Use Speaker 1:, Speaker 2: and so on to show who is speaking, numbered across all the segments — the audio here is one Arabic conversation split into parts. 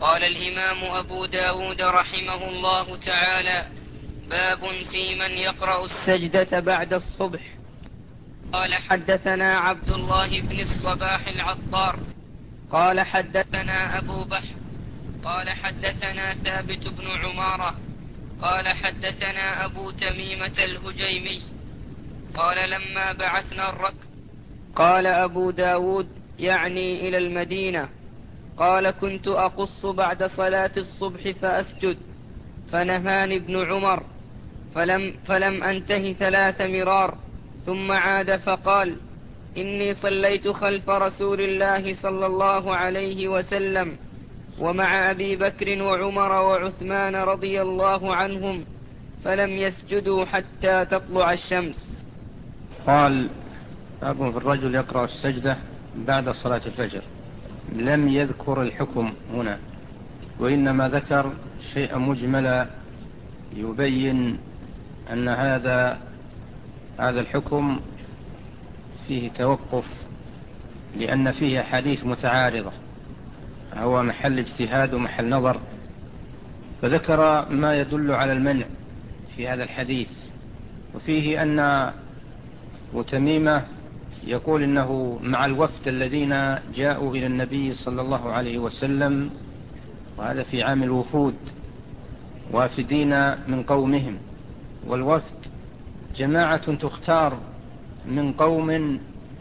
Speaker 1: قال الإمام أبو داود رحمه الله تعالى: باب في من يقرأ السجدة بعد الصبح. قال حدثنا عبد الله بن الصباح العطار قال حدثنا أبو بحر قال حدثنا ثابت بن عمارة قال حدثنا أبو تميمة الهجيمي قال لما بعثنا الركب. قال أبو داود يعني إلى المدينة. قال كنت أقص بعد صلاة الصبح فأسجد، فنهاني ابن عمر فلم أنته 3 مرار، ثم عاد فقال: إني صليت خلف رسول الله صلى الله عليه وسلم ومع أبي بكر وعمر وعثمان رضي الله عنهم، فلم يسجدوا حتى تطلع الشمس.
Speaker 2: قال: باب في الرجل يقرأ السجدة بعد صلاة الفجر. لم يذكر الحكم هنا، وإنما ذكر شيئا مجملا يبين أن هذا الحكم فيه توقف، لأن فيه حديث متعارضة، هو محل اجتهاد ومحل نظر، فذكر ما يدل على المنع في هذا الحديث. وفيه أن وتميمة يقول إنه مع الوفد الذين جاءوا إلى النبي صلى الله عليه وسلم، وهذا في عام الوفود، وافدين من قومهم، والوفد جماعة تختار من قوم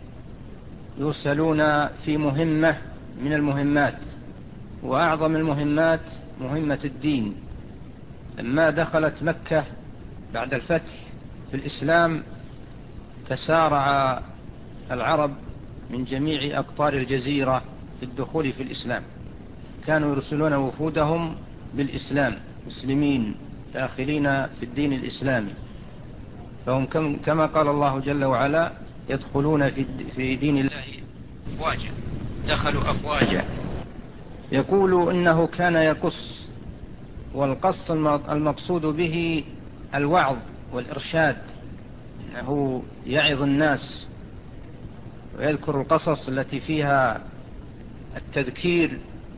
Speaker 2: يرسلون في مهمة من المهمات، وأعظم المهمات مهمة الدين. لما دخلت مكة بعد الفتح في الإسلام تسارع العرب من جميع أقطار الجزيرة في الدخول في الإسلام، كانوا يرسلون وفودهم بالإسلام، مسلمين داخلين في الدين الإسلامي، فهم كما قال الله جل وعلا: يدخلون في دين الله أفواجا، دخلوا أفواجا. يقول إنه كان يقص، والقص المقصود به الوعظ والإرشاد، إنه يعظ الناس ويذكر القصص التي فيها التذكير،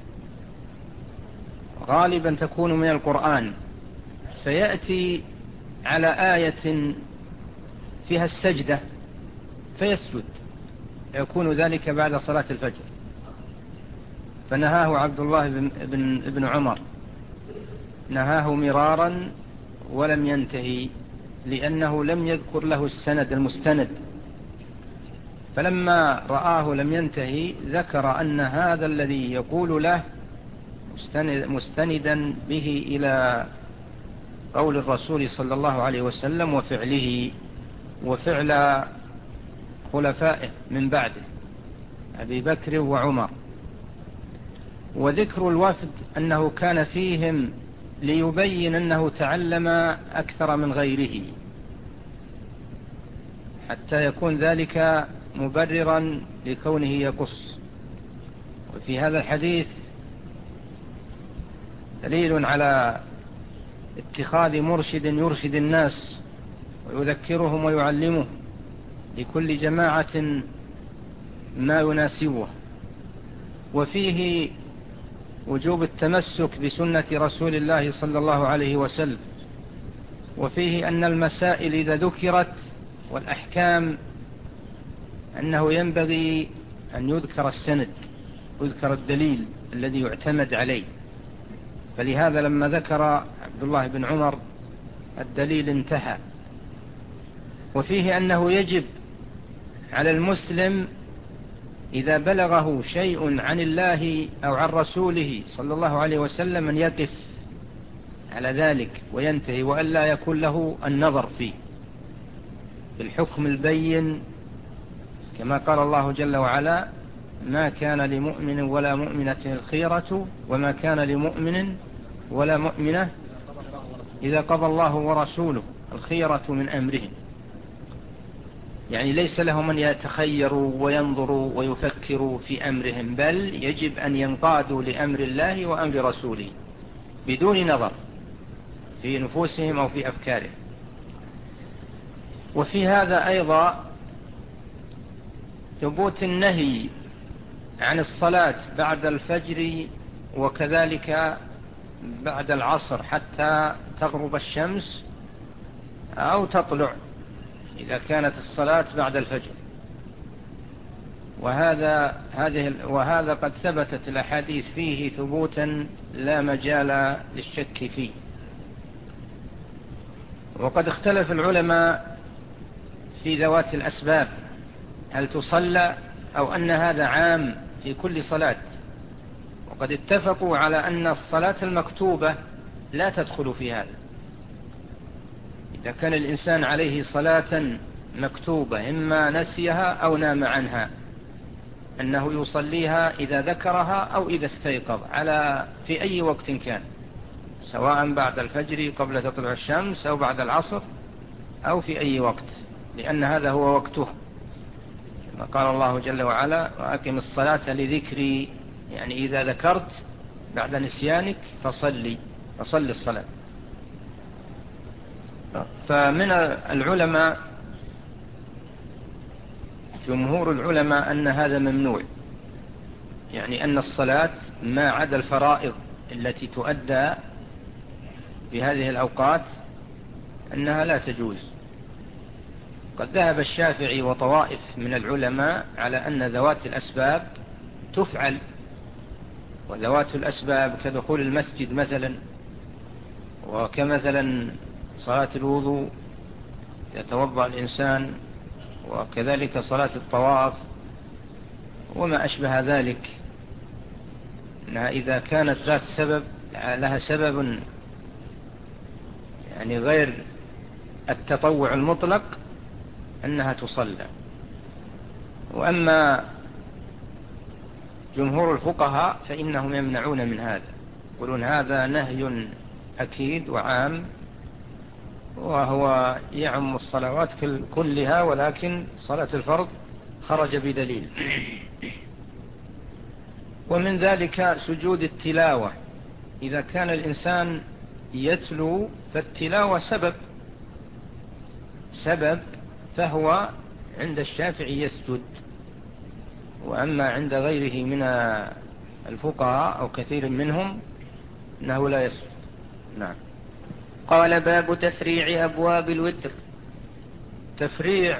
Speaker 2: غالبا تكون من القرآن، فيأتي على آية فيها السجدة فيسجد، يكون ذلك بعد صلاة الفجر. فنهاه عبد الله بن عمر، نهاه مرارا ولم ينتهي، لأنه لم يذكر له السند المستند، فلما رآه لم ينتهي ذكر أن هذا الذي يقول له مستندا به إلى قول الرسول صلى الله عليه وسلم وفعله وفعل خلفائه من بعده أبي بكر وعمر. وذكر الوفد أنه كان فيهم ليبين أنه تعلم أكثر من غيره، حتى يكون ذلك مبررا لكونه يقص. وفي هذا الحديث دليل على اتخاذ مرشد يرشد الناس ويذكرهم ويعلمهم لكل جماعة ما يناسبه. وفيه وجوب التمسك بسنة رسول الله صلى الله عليه وسلم. وفيه أن المسائل إذا ذكرت والأحكام أنه ينبغي أن يذكر السند، يذكر الدليل الذي يعتمد عليه، فلهذا لما ذكر عبد الله بن عمر الدليل انتهى. وفيه أنه يجب على المسلم إذا بلغه شيء عن الله أو عن رسوله صلى الله عليه وسلم أن يقف على ذلك وينتهي، وألا يكون له النظر فيه بالحكم البين، كما قال الله جل وعلا: ما كان لمؤمن ولا مؤمنة الخيرة وما كان لمؤمن ولا مؤمنة إذا قضى الله ورسوله الخيرة من أمرهم. يعني ليس لهم أن يتخيروا وينظروا ويفكروا في أمرهم، بل يجب أن ينقادوا لأمر الله وأمر رسوله بدون نظر في نفوسهم أو في أفكارهم. وفي هذا أيضا ثبوت النهي عن الصلاة بعد الفجر وكذلك بعد العصر حتى تغرب الشمس أو تطلع إذا كانت الصلاة بعد الفجر. وهذا قد ثبتت الأحاديث فيه ثبوتا لا مجال للشك فيه. وقد اختلف العلماء في ذوات الأسباب، هل تصلى أو أن هذا عام في كل صلاة. وقد اتفقوا على أن الصلاة المكتوبة لا تدخل في هذا. إذا كان الإنسان عليه صلاة مكتوبة إما نسيها أو نام عنها، أنه يصليها إذا ذكرها أو إذا استيقظ في أي وقت كان، سواء بعد الفجر قبل تطلع الشمس أو بعد العصر أو في أي وقت، لأن هذا هو وقته، كما قال الله جل وعلا: وأقم الصلاة لذكري، يعني إذا ذكرت بعد نسيانك فصل الصلاة. فمن العلماء جمهور العلماء أن هذا ممنوع، يعني أن الصلاة ما عدا الفرائض التي تؤدى في هذه الأوقات أنها لا تجوز. قد ذهب الشافعي وطوائف من العلماء على أن ذوات الأسباب تفعل، وذوات الأسباب كدخول المسجد مثلا، وكمثلا صلاة الوضوء يتوضأ الإنسان، وكذلك صلاة الطواف وما أشبه ذلك، أنها إذا كانت ذات سبب لها سبب يعني غير التطوع المطلق أنها تصلى. وأما جمهور الفقهاء فإنهم يمنعون من هذا، يقولون هذا نهي أكيد وعام، وهو يعم الصلوات كلها، ولكن صلاة الفرض خرج بدليل. ومن ذلك سجود التلاوة، إذا كان الإنسان يتلو فالتلاوة سبب فهو عند الشافعي يسجد، وأما عند غيره من الفقهاء أو كثير منهم أنه لا يسجد. نعم.
Speaker 1: قال: باب تفريع أبواب الوتر.
Speaker 2: تفريع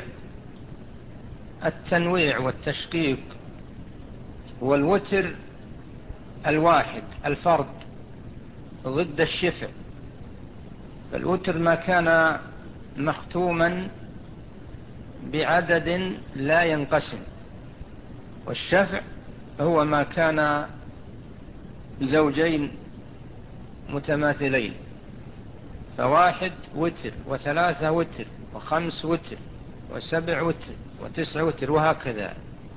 Speaker 2: التنويع والتشقيق، والوتر الواحد الفرد ضد الشفع. فالوتر ما كان مختوما بعدد لا ينقسم، والشفع هو ما كان زوجين متماثلين، فواحد وتر، وثلاثة وتر، وخمس وتر، وسبع وتر، وتسع وتر، وهكذا.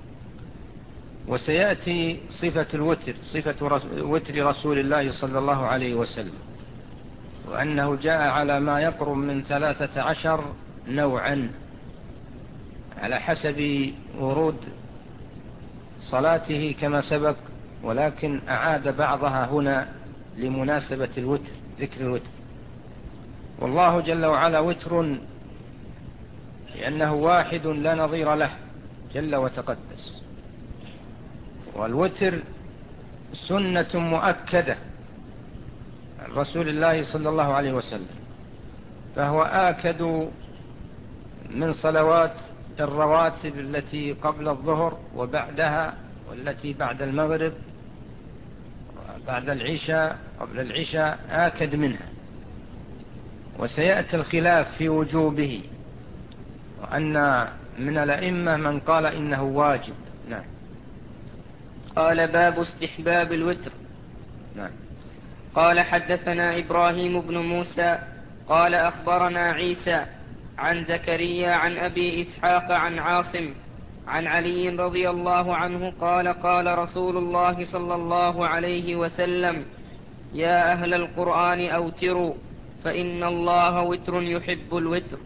Speaker 2: وسيأتي صفة الوتر، صفة وتر رسول الله صلى الله عليه وسلم، وأنه جاء على ما يقرب من 13 نوعا على حسب ورود صلاته كما سبق، ولكن أعاد بعضها هنا لمناسبة الوتر، ذكر الوتر. والله جل وعلا وتر، لأنه واحد لا نظير له جل وتقدس. والوتر سنة مؤكدة عن رسول الله صلى الله عليه وسلم، فهو آكد من صلوات الرواتب التي قبل الظهر وبعدها، والتي بعد المغرب وبعد العشاء قبل العشاء آكد منها. وسيأتي الخلاف في وجوبه، وأن من الأئمة من قال إنه واجب. نعم.
Speaker 1: قال: باب استحباب الوتر.
Speaker 2: نعم.
Speaker 1: قال: حدثنا إبراهيم بن موسى قال: أخبرنا عيسى عن زكريا عن أبي إسحاق عن عاصم عن علي رضي الله عنه قال: قال رسول الله صلى الله عليه وسلم: يا أهل القرآن أوتروا، فإن الله وتر يحب الوتر.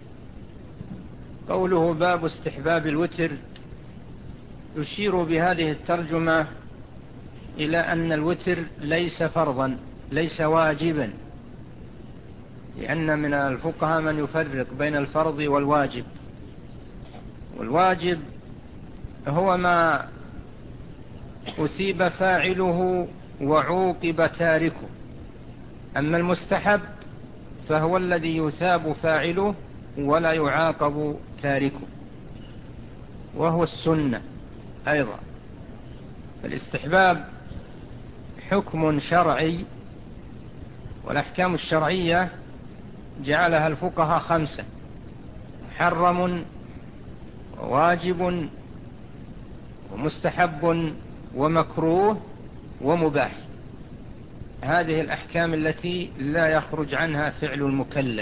Speaker 2: قوله باب استحباب الوتر يشير بهذه الترجمة إلى أن الوتر ليس فرضا، ليس واجبا، لأن من الفقهاء من يفرق بين الفرض والواجب. والواجب هو ما أثيب فاعله وعوقب تاركه. أما المستحب فهو الذي يثاب فاعله ولا يعاقب تاركه، وهو السنة أيضا. فالاستحباب حكم شرعي، والأحكام الشرعية جعلها الفقهاء 5: محرم وواجب ومستحب ومكروه ومباح. هذه الأحكام التي لا يخرج عنها فعل المكلف،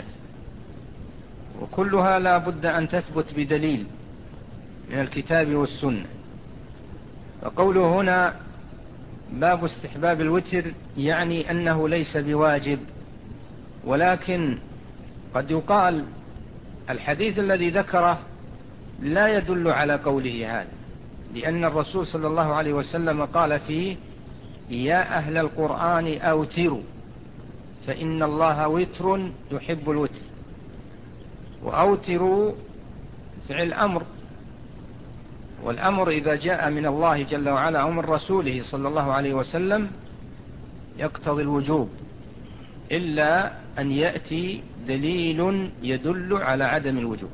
Speaker 2: وكلها لا بد أن تثبت بدليل من الكتاب والسنة. فقوله هنا باب استحباب الوتر يعني أنه ليس بواجب، ولكن قد يقال الحديث الذي ذكره لا يدل على قوله هذا، لأن الرسول صلى الله عليه وسلم قال فيه: يا أهل القرآن أوتروا فإن الله وتر يحب الوتر. وأوتروا فعل أمر، والأمر إذا جاء من الله جل وعلا أو من رسوله صلى الله عليه وسلم يقتضي الوجوب، إلا أن يأتي دليل يدل على عدم الوجوب.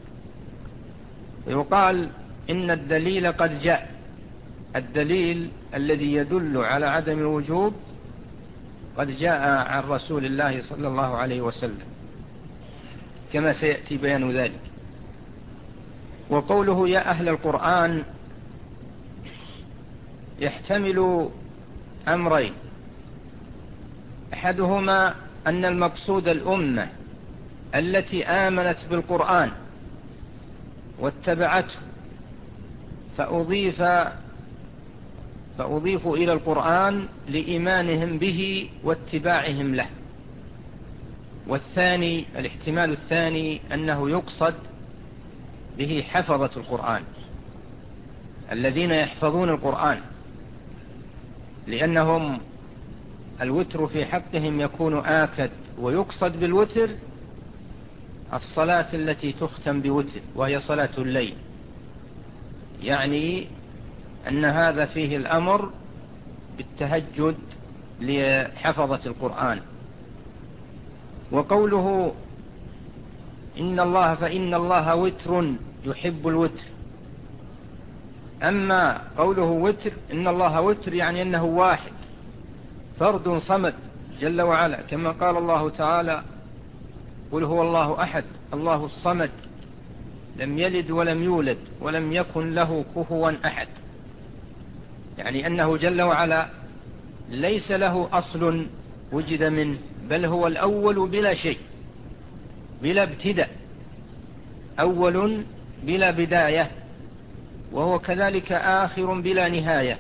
Speaker 2: ويقال إن الدليل قد جاء، الدليل الذي يدل على عدم الوجوب قد جاء عن رسول الله صلى الله عليه وسلم، كما سيأتي بيان ذلك. وقوله يا أهل القرآن يحتمل أمرين: أحدهما أن المقصود الأمة التي آمنت بالقرآن واتبعته، فأضيفوا إلى القرآن لإيمانهم به واتباعهم له. والثاني، الاحتمال الثاني، أنه يقصد به حفظة القرآن الذين يحفظون القرآن، لأنهم الوتر في حقهم يكون آكد. ويقصد بالوتر الصلاة التي تختم بوتر وهي صلاة الليل، يعني أن هذا فيه الأمر بالتهجد لحفظة القرآن. وقوله فإن الله وتر يحب الوتر، أما قوله وتر إن الله وتر يعني أنه واحد فرد صمد جل وعلا، كما قال الله تعالى: قل هو الله أحد الله الصمد لم يلد ولم يولد ولم يكن له كفوا أحد. يعني أنه جل وعلا ليس له أصل وجد منه، بل هو الأول بلا شيء، بلا ابتداء، أول بلا بداية، وهو كذلك آخر بلا نهاية.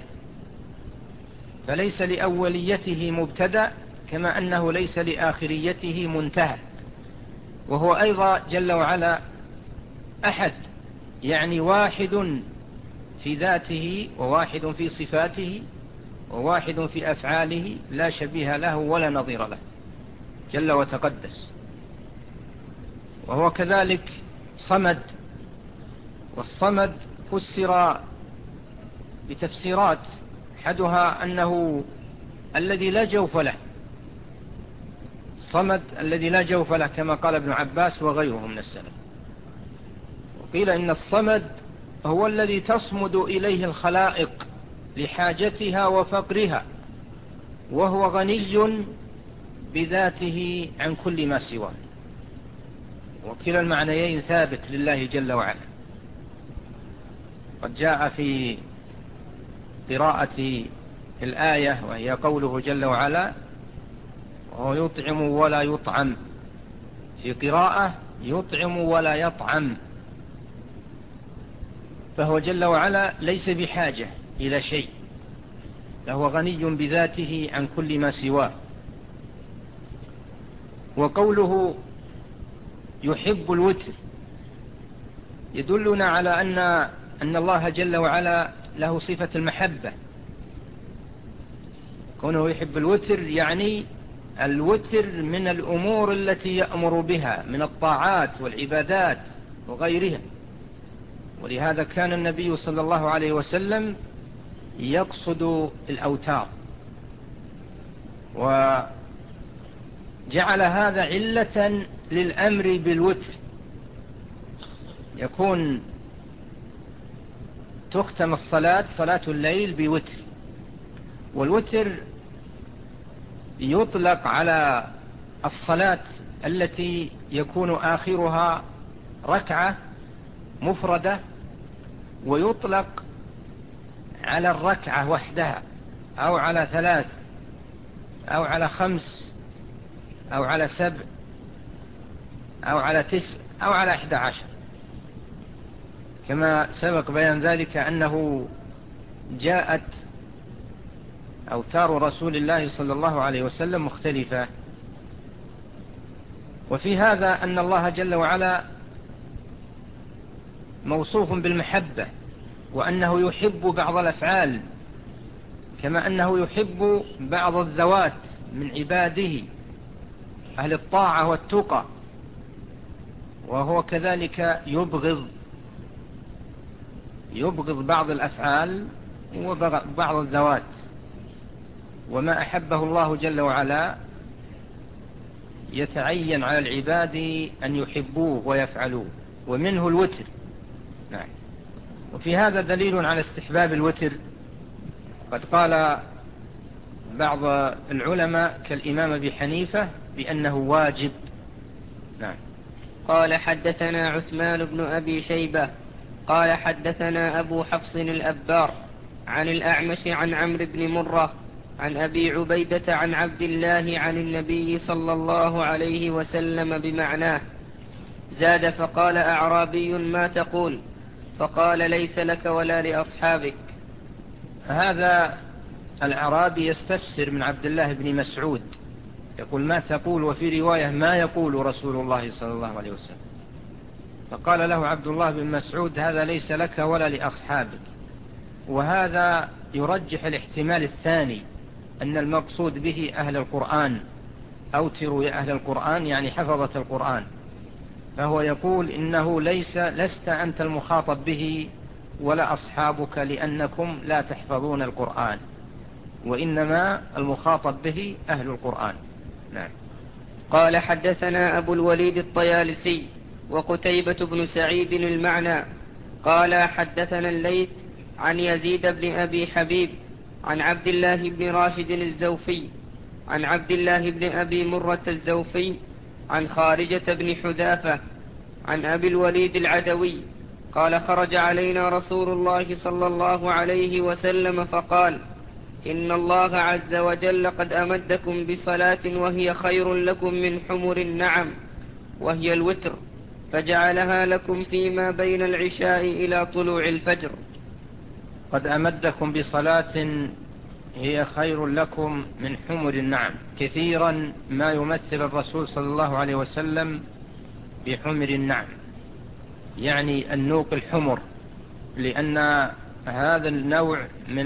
Speaker 2: فليس لأوليته مبتدأ، كما أنه ليس لآخريته منتهى. وهو أيضا جل وعلا أحد، يعني واحد في ذاته وواحد في صفاته وواحد في أفعاله، لا شبيه له ولا نظير له جل وتقدس. وهو كذلك صمد، والصمد فسر بتفسيرات، أحدها أنه الذي لا جوف له، صمد الذي لا جوف له، كما قال ابن عباس وغيره من السلف. وقيل إن الصمد هو الذي تصمد إليه الخلائق لحاجتها وفقرها، وهو غني بذاته عن كل ما سواه. وكلا المعنيين ثابت لله جل وعلا. قد جاء في قراءة الآية وهي قوله جل وعلا: وهو يطعم ولا يطعم، في قراءة يطعم ولا يطعم. فهو جل وعلا ليس بحاجة إلى شيء، فهو غني بذاته عن كل ما سواه. وقوله يحب الوتر يدلنا على أن الله جل وعلا له صفة المحبة. كونه يحب الوتر يعني الوتر من الأمور التي يأمر بها من الطاعات والعبادات وغيرها. ولهذا كان النبي صلى الله عليه وسلم يقصد الأوتار، وجعل هذا علة للأمر بالوتر، يكون تختم صلاة الليل بوتر. والوتر يطلق على الصلاة التي يكون آخرها ركعة مفردة، ويطلق على الركعة وحدها، أو على 3، أو على 5، أو على 7، أو على 9، أو على 11، كما سبق بيان ذلك أنه جاءت أوتار رسول الله صلى الله عليه وسلم مختلفة. وفي هذا أن الله جل وعلا موصوف بالمحبة، وأنه يحب بعض الأفعال كما أنه يحب بعض الذوات من عباده أهل الطاعة والتقى، وهو كذلك يبغض بعض الأفعال وبعض الذوات. وما أحبه الله جل وعلا يتعين على العباد أن يحبوه ويفعلوه، ومنه الوتر. نعم. وفي هذا دليل على استحباب الوتر. قد قال بعض العلماء كالإمام أبي حنيفة بأنه واجب. نعم.
Speaker 1: قال حدثنا عثمان بن أبي شيبة قال حدثنا أبو حفص الأبار عن الأعمش عن عمرو بن مرة عن أبي عبيدة عن عبد الله عن النبي صلى الله عليه وسلم بمعناه، زاد فقال أعرابي ما تقول؟ فقال ليس لك ولا لأصحابك.
Speaker 2: هذا الأعرابي يستفسر من عبد الله بن مسعود، يقول ما تقول؟ وفي رواية ما يقول رسول الله صلى الله عليه وسلم. فقال له عبد الله بن مسعود هذا ليس لك ولا لأصحابك. وهذا يرجح الاحتمال الثاني، أن المقصود به أهل القرآن، أوتروا يا أهل القرآن، يعني حفظة القرآن. فهو يقول إنه لست أنت المخاطب به ولا أصحابك، لأنكم لا تحفظون القرآن، وإنما المخاطب به أهل القرآن. نعم.
Speaker 1: قال حدثنا أبو الوليد الطيالسي وقتيبة بن سعيد المعنى قال حدثنا الليث عن يزيد بن أبي حبيب عن عبد الله بن راشد الزوفي عن عبد الله بن أبي مرة الزوفي عن خارجة بن حذافة عن أبي الوليد العدوي قال خرج علينا رسول الله صلى الله عليه وسلم فقال إن الله عز وجل قد أمدكم بصلاة وهي خير لكم من حمر النعم، وهي الوتر، فجعلها لكم فيما بين العشاء إلى طلوع الفجر.
Speaker 2: قد أمدكم بصلاة هي خير لكم من حمر النعم. كثيرا ما يمثل الرسول صلى الله عليه وسلم بحمر النعم، يعني النوق الحمر، لأن هذا النوع من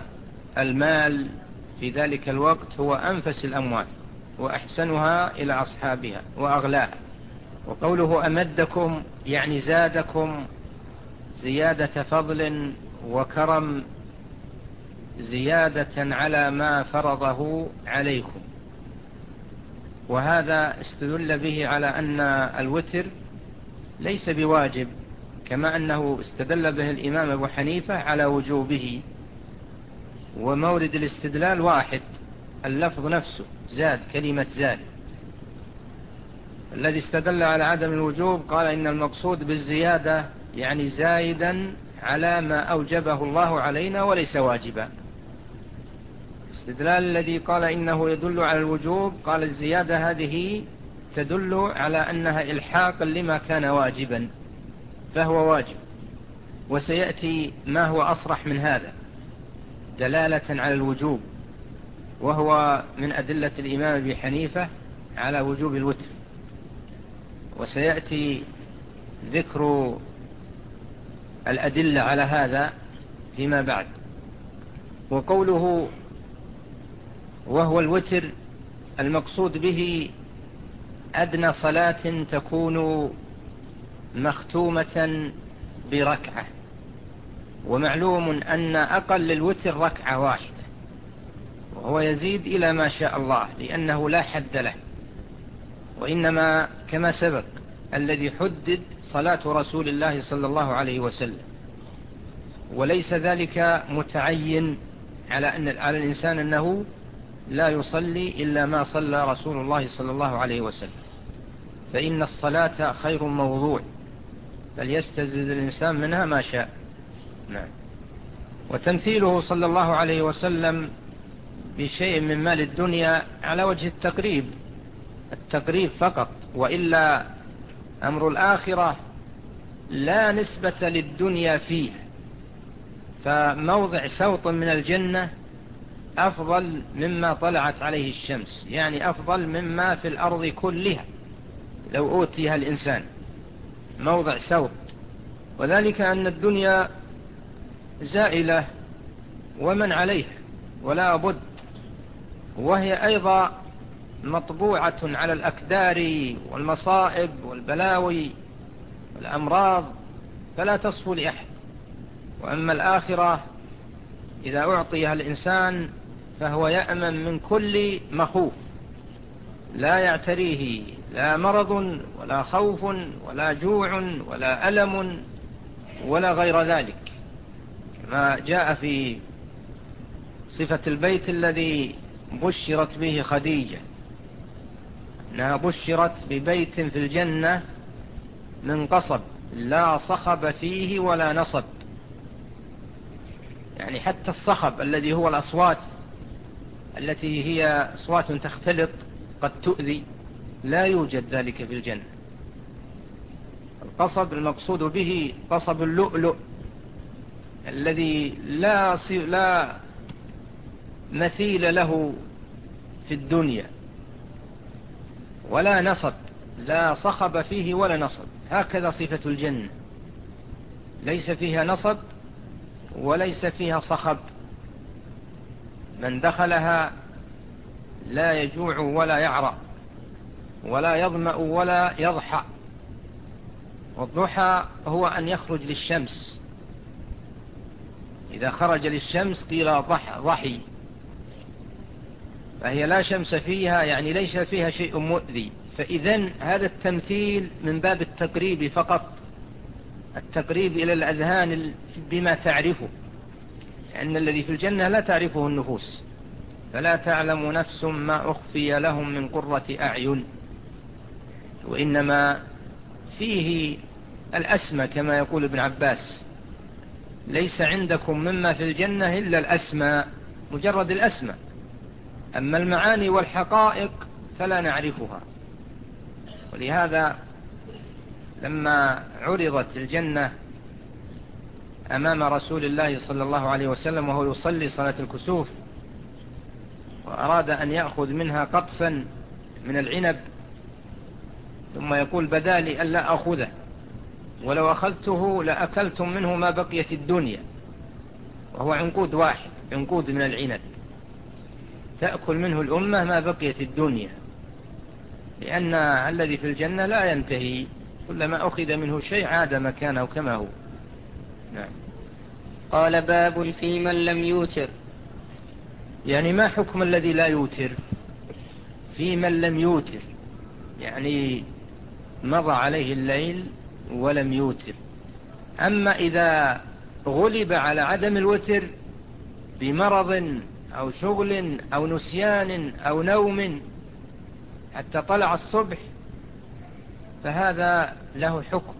Speaker 2: المال في ذلك الوقت هو أنفس الأموال وأحسنها إلى أصحابها وأغلاها. وقوله أمدكم يعني زادكم زيادة فضل وكرم، زيادة على ما فرضه عليكم. وهذا استدل به على أن الوتر ليس بواجب، كما أنه استدل به الإمام أبو حنيفة على وجوبه. ومورد الاستدلال واحد، اللفظ نفسه زاد، كلمة زاد. الذي استدل على عدم الوجوب قال إن المقصود بالزيادة يعني زايدا على ما أوجبه الله علينا وليس واجبا. الاستدلال الذي قال إنه يدل على الوجوب قال الزيادة هذه تدل على أنها إلحاقا لما كان واجبا فهو واجب. وسيأتي ما هو أصرح من هذا دلالة على الوجوب، وهو من أدلة الإمام أبي حنيفة على وجوب الوتر. وسيأتي ذكر الأدلة على هذا فيما بعد. وقوله وهو الوتر المقصود به أدنى صلاة تكون مختومة بركعة. ومعلوم أن أقل الوتر ركعة واحدة، وهو يزيد إلى ما شاء الله لأنه لا حد له، وإنما كما سبق الذي حدد صلاة رسول الله صلى الله عليه وسلم، وليس ذلك متعين على الإنسان أنه لا يصلي إلا ما صلى رسول الله صلى الله عليه وسلم، فإن الصلاة خير موضوع فليستزد الإنسان منها ما شاء. نعم. وتمثيله صلى الله عليه وسلم بشيء من مال الدنيا على وجه التقريب فقط، وإلا أمر الآخرة لا نسبة للدنيا فيه، فموضع سوط من الجنة أفضل مما طلعت عليه الشمس، يعني أفضل مما في الأرض كلها لو أوتيها الإنسان موضع سوط، وذلك أن الدنيا زائلة ومن عليها ولا بد، وهي أيضا مطبوعة على الأكدار والمصائب والبلاوي والأمراض فلا تصفو لأحد. وأما الآخرة إذا أعطيها الإنسان فهو يأمن من كل مخوف، لا يعتريه لا مرض ولا خوف ولا جوع ولا ألم ولا غير ذلك، كما جاء في صفة البيت الذي بشرت به خديجة، أنها بشرت ببيت في الجنة من قصب لا صخب فيه ولا نصب، يعني حتى الصخب الذي هو الأصوات التي هي أصوات تختلط قد تؤذي لا يوجد ذلك في الجنة. القصب المقصود به قصب اللؤلؤ الذي لا مثيل له في الدنيا، ولا نصب، لا صخب فيه ولا نصب، هكذا صفة الجنة، ليس فيها نصب وليس فيها صخب، من دخلها لا يجوع ولا يعرى ولا يظمأ ولا يضحى. والضحى هو أن يخرج للشمس، إذا خرج للشمس قيل ضحي، فهي لا شمس فيها، يعني ليس فيها شيء مؤذي. فإذن هذا التمثيل من باب التقريب فقط، التقريب إلى الأذهان بما تعرفه، لأن الذي في الجنة لا تعرفه النفوس، فلا تعلم نفس ما أخفي لهم من قرة أعين، وإنما فيه الأسمى كما يقول ابن عباس، ليس عندكم مما في الجنة إلا الأسمى، مجرد الأسمى، أما المعاني والحقائق فلا نعرفها. ولهذا لما عرضت الجنة أمام رسول الله صلى الله عليه وسلم وهو يصلي صلاة الكسوف، وأراد أن يأخذ منها قطفا من العنب، ثم يقول بدالي ألا أخذه، ولو أخذته لأكلتم منه ما بقيت الدنيا، وهو عنقود واحد، عنقود من العنب تأكل منه الأمة ما بقيت الدنيا، لأن الذي في الجنة لا ينتهي، كلما أخذ منه شيء عاد مكانه كما هو. نعم.
Speaker 1: قال باب في من لم يوتر.
Speaker 2: يعني ما حكم الذي لا يوتر؟ في من لم يوتر يعني مضى عليه الليل ولم يوتر. أما إذا غلب على عدم الوتر بمرض أو شغل أو نسيان أو نوم حتى طلع الصبح فهذا له حكم،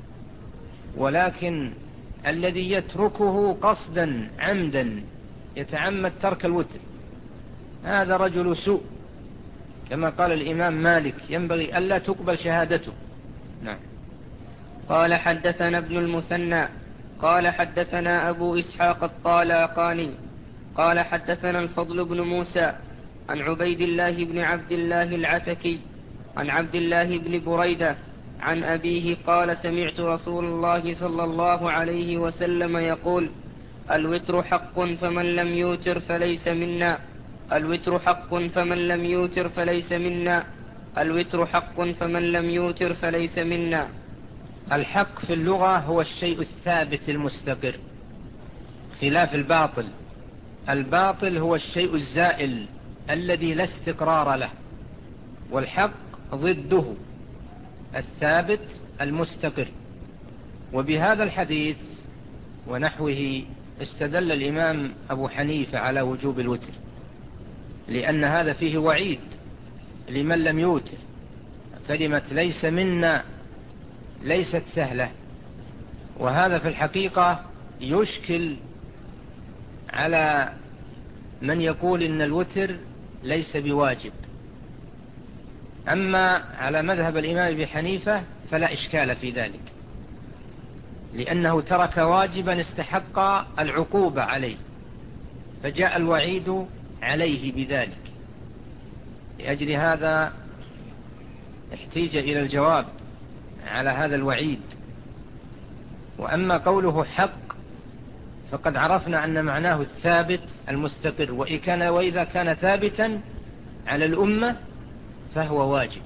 Speaker 2: ولكن الذي يتركه قصدا عمدا يتعمد ترك الوتر هذا رجل سوء، كما قال الإمام مالك ينبغي ألا تقبل شهادته. نعم.
Speaker 1: قال حدثنا ابن المثنى قال حدثنا أبو إسحاق الطالاقاني قال حدثنا الفضل بن موسى عن عبيد الله بن عبد الله العتكي عن عبد الله بن بريدة عن أبيه قال سمعت رسول الله صلى الله عليه وسلم يقول الوتر حق فمن لم يوتر فليس منا، الوتر حق فمن لم يوتر فليس منا، الوتر حق فمن لم يوتر فليس منا.
Speaker 2: الحق في اللغة هو الشيء الثابت المستقر، خلاف الباطل الباطل هو الشيء الزائل الذي لا استقرار له، والحق ضده الثابت المستقر. وبهذا الحديث ونحوه استدل الإمام أبو حنيفة على وجوب الوتر، لأن هذا فيه وعيد لمن لم يوتر. كلمة ليس منا ليست سهلة، وهذا في الحقيقة يشكل على من يقول إن الوتر ليس بواجب. أما على مذهب الإمام أبي حنيفة فلا إشكال في ذلك، لأنه ترك واجبا استحق العقوبة عليه، فجاء الوعيد عليه بذلك. لأجل هذا احتيج إلى الجواب على هذا الوعيد. وأما قوله حق فقد عرفنا أن معناه الثابت المستقر، وإذا كان ثابتا على الأمة فهو واجب.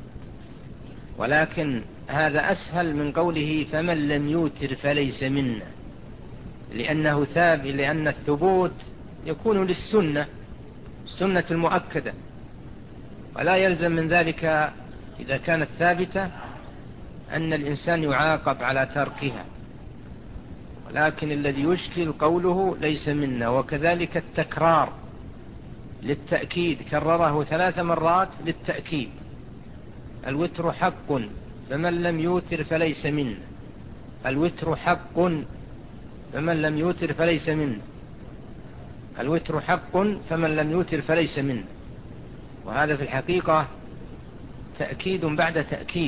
Speaker 2: ولكن هذا أسهل من قوله فمن لم يوتر فليس منا، لأنه ثابت، لأن الثبوت يكون للسنة، السنة المؤكدة، ولا يلزم من ذلك إذا كانت ثابتة أن الإنسان يعاقب على تركها. ولكن الذي يشكل قوله ليس منا، وكذلك التكرار للتأكيد، كرره 3 مرات للتأكيد. الوتر حق فمن لم يوتر فليس منا، الوتر حق فمن لم يوتر فليس منا، الوتر حق فمن لم يوتر فليس منا. وهذا في الحقيقة تأكيد بعد تأكيد.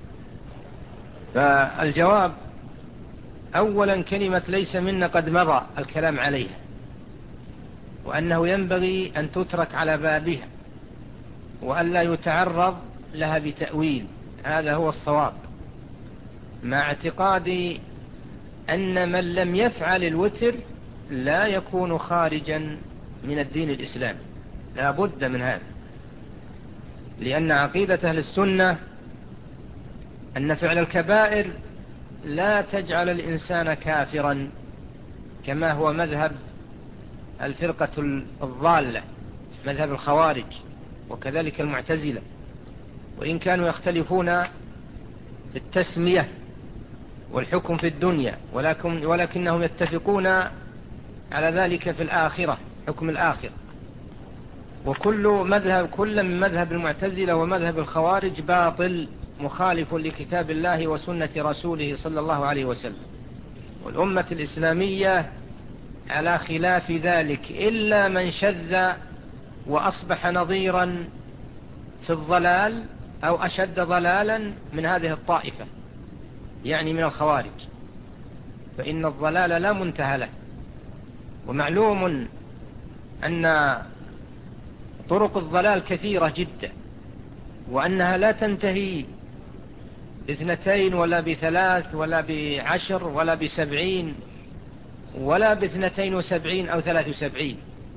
Speaker 2: فالجواب أولا كلمة ليس منا قد مضى الكلام عليها، وأنه ينبغي أن تترك على بابها وأن لا يتعرض لها بتأويل، هذا هو الصواب، مع اعتقادي أن من لم يفعل الوتر لا يكون خارجا من الدين الإسلامي، لا بد من هذا، لأن عقيدة أهل السنة أن فعل الكبائر لا تجعل الإنسان كافرا، كما هو مذهب الفرقة الضالة، مذهب الخوارج وكذلك المعتزلة، وإن كانوا يختلفون في التسمية والحكم في الدنيا، ولكنهم يتفقون على ذلك في الآخرة، حكم الآخرة. وكل من مذهب المعتزلة ومذهب الخوارج باطل مخالف لكتاب الله وسنة رسوله صلى الله عليه وسلم. والأمة الإسلامية على خلاف ذلك، إلا من شذ وأصبح نظيرا في الضلال أو أشد ضلالا من هذه الطائفة، يعني من الخوارج، فإن الضلال لا منتهى له. ومعلوم أن طرق الضلال كثيرة جدا، وأنها لا تنتهي ب2 ولا ب3 ولا ب10 ولا ب70 ولا ب72 أو 73.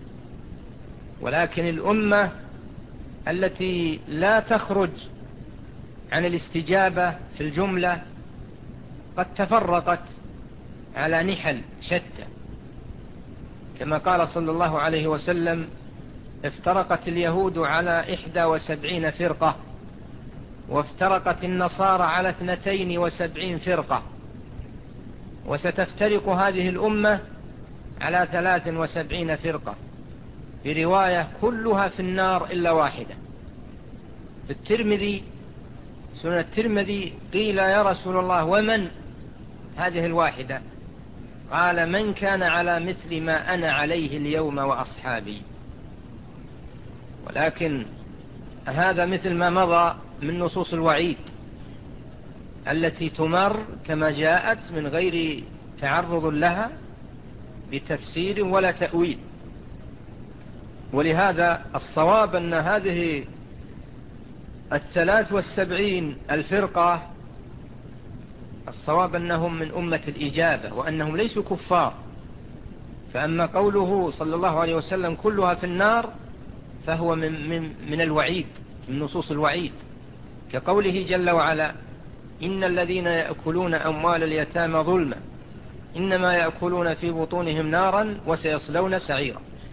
Speaker 2: ولكن الأمة التي لا تخرج عن الاستجابة في الجملة قد تفرقت على نحل شتى، كما قال صلى الله عليه وسلم: افترقت اليهود على 71 فرقة، وافترقت النصارى على 72 فرقة، وستفترق هذه الأمة على 73 فرقة، في رواية كلها في النار إلا واحدة. في الترمذي، سنن الترمذي، قيل يا رسول الله ومن هذه الواحدة؟ قال: من كان على مثل ما أنا عليه اليوم وأصحابي. ولكن هذا مثل ما مضى من نصوص الوعيد التي تمر كما جاءت من غير تعرض لها بتفسير ولا تأويل. ولهذا الصواب أن هذه 73 الفرقة، الصواب أنهم من أمة الإجابة وأنهم ليسوا كفار. فأما قوله صلى الله عليه وسلم كلها في النار فهو من الوعيد، من نصوص الوعيد، كقوله جل وعلا: إن الذين يأكلون أموال اليتامى ظلما إنما يأكلون في بطونهم نارا وسيصلون سعيرا.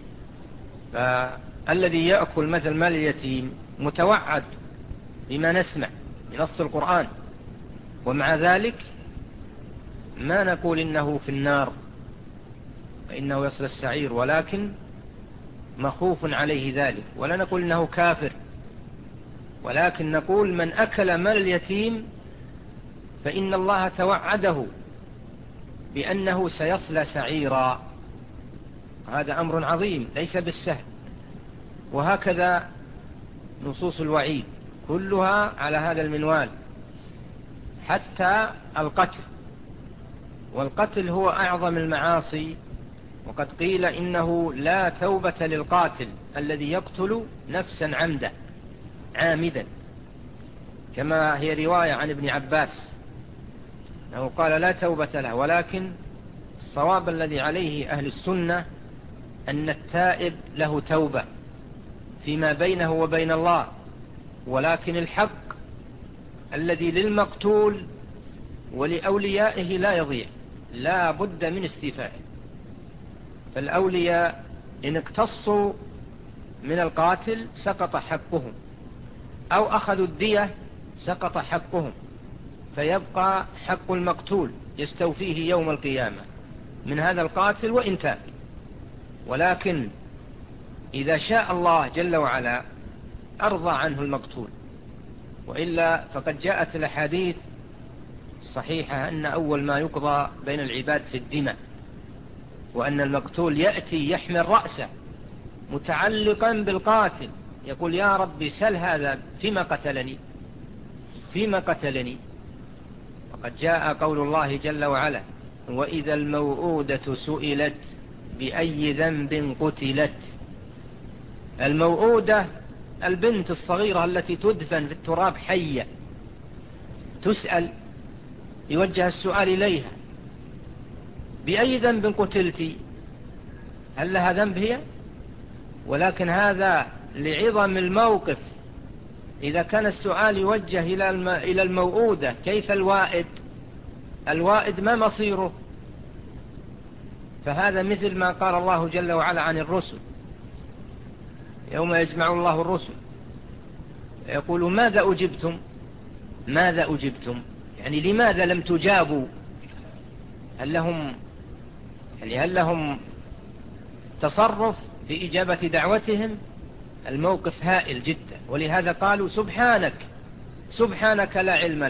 Speaker 2: فالذي يأكل مثل مال اليتيم متوعد بما نسمع بنص القرآن، ومع ذلك ما نقول إنه في النار وإنه يصل السعير، ولكن مخوف عليه ذلك، ولا نقول إنه كافر، ولكن نقول من أكل مال اليتيم فإن الله توعده بأنه سيصل سعيرا. هذا أمر عظيم ليس بالسهل. وهكذا نصوص الوعيد كلها على هذا المنوال، حتى القتل، والقتل هو أعظم المعاصي. وقد قيل إنه لا توبة للقاتل الذي يقتل نفسا عامدا، كما هي رواية عن ابن عباس أنه قال لا توبة له، ولكن الصواب الذي عليه أهل السنة أن التائب له توبة فيما بينه وبين الله، ولكن الحق الذي للمقتول ولأوليائه لا يضيع، لا بد من استيفائه. فالأولياء إن اقتصوا من القاتل سقط حقهم، أو أخذوا الدية سقط حقهم، فيبقى حق المقتول يستوفيه يوم القيامة من هذا القاتل وإن تاب. ولكن إذا شاء الله جل وعلا أرضى عنه المقتول، وإلا فقد جاءت الأحاديث الصحيحة أن أول ما يقضى بين العباد في الدماء، وأن المقتول يأتي يحمل رأسه متعلقا بالقاتل يقول يا ربي سل هذا فيما قتلني. وقد جاء قول الله جل وعلا وإذا الموءودة سئلت بأي ذنب قتلت. الموءودة البنت الصغيرة التي تدفن في التراب حية، تسأل، يوجه السؤال إليها بأي ذنب قتلت، هل لها ذنب هي؟ ولكن هذا لعظم الموقف. إذا كان السؤال يوجه إلى الموءودة، كيف الوائد ما مصيره؟ فهذا مثل ما قال الله جل وعلا عن الرسل يوم يجمع الله الرسل يقول ماذا أجبتم، يعني لماذا لم تجابوا؟ هل لهم تصرف في إجابة دعوتهم؟ الموقف هائل جدا، ولهذا قالوا سبحانك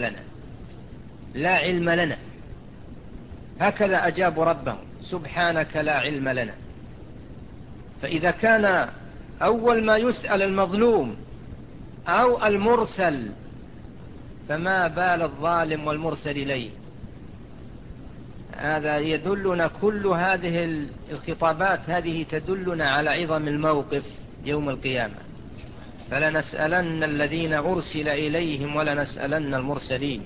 Speaker 2: لا علم لنا. هكذا أجابوا ربهم سبحانك لا علم لنا. فإذا كان أول ما يسأل المظلوم أو المرسل، فما بال الظالم والمرسل إليه؟ هذا يدلنا، كل هذه الخطابات هذه تدلنا على عظم الموقف يوم القيامة. فلنسألن الذين أرسل إليهم ولنسألن المرسلين.